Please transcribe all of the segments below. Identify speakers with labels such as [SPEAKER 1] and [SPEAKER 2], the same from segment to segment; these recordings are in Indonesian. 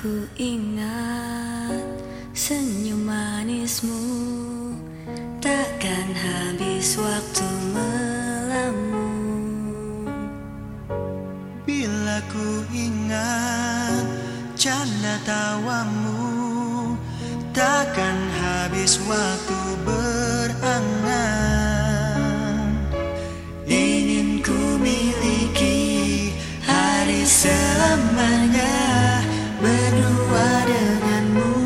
[SPEAKER 1] ku ingat senyum manismu, takkan habis waktu melamun.
[SPEAKER 2] Bila ku ingat canda tawamu, takkan habis waktu berangan. Ingin ku miliki hari selamanya, berdua denganmu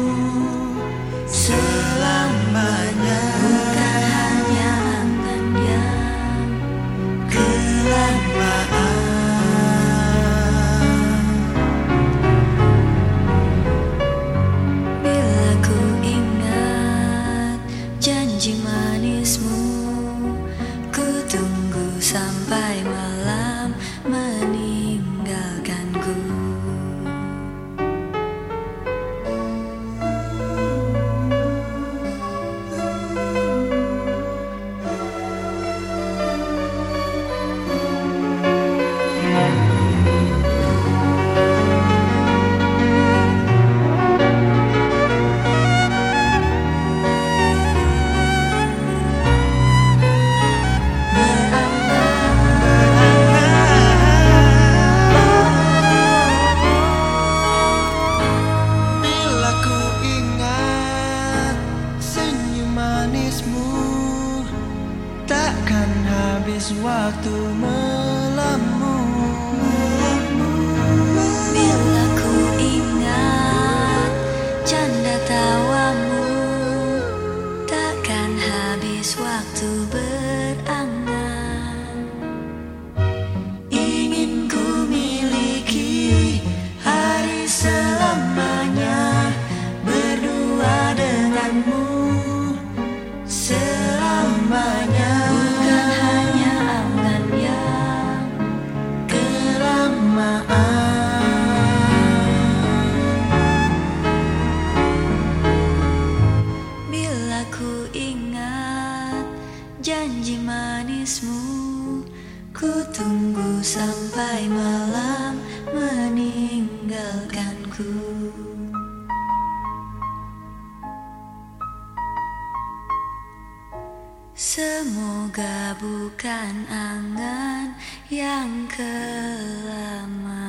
[SPEAKER 2] selamanya.
[SPEAKER 1] Bukan hanya angan yang
[SPEAKER 2] kelamaan.
[SPEAKER 1] Bila ku ingat janji manismu, ku tunggu sampai malam meninggalkanku.
[SPEAKER 2] Takkan habis waktu melamun.
[SPEAKER 1] Bila ku ingat canda tawamu, takkan habis waktu berangan.
[SPEAKER 2] Ingin ku miliki hari selamanya, berdua denganmu selamanya.
[SPEAKER 1] Bukan hanya angan yang
[SPEAKER 2] kelamaan.
[SPEAKER 1] Bila ku ingat janji manismu, ku tunggu sampai malam meninggalkanku. Semoga bukan angan yang kelamaan.